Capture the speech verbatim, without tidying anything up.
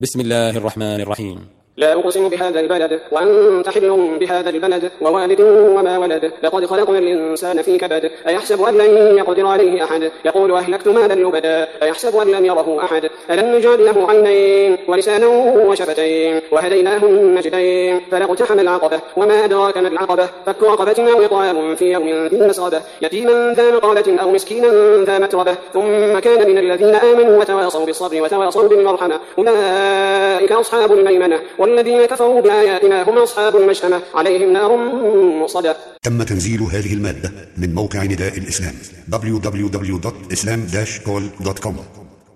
بسم الله الرحمن الرحيم. لا أقسم بهذا البلد وأنت حل بهذا البلد ووالد وما ولد لقد خلقنا الإنسان في كبد أيحسب أن لن يقدر عليه أحد يقول أهلكت مالا لبدا أيحسب أن لم يره أحد ألم نجعل له عينين ولسانا وشفتين وهديناه النجدين فلا اقتحم العقبة وما أدراك ما العقبة فك رقبة أو إطعام في يوم ذي مسغبة يتيما ذا مقربة أو مسكينا ذا متربة ثم كان من الذين آمنوا وتواصوا بالصبر وتواصوا بالمرحمة أولئك أصحاب الميمنة والذين كفروا بآياتنا هم أصحاب المشأمة عليهم نار مؤصدة. تم تنزيل هذه المادة من موقع نداء الإسلام دبليو دبليو دبليو دوت إسلام داش كول دوت كوم.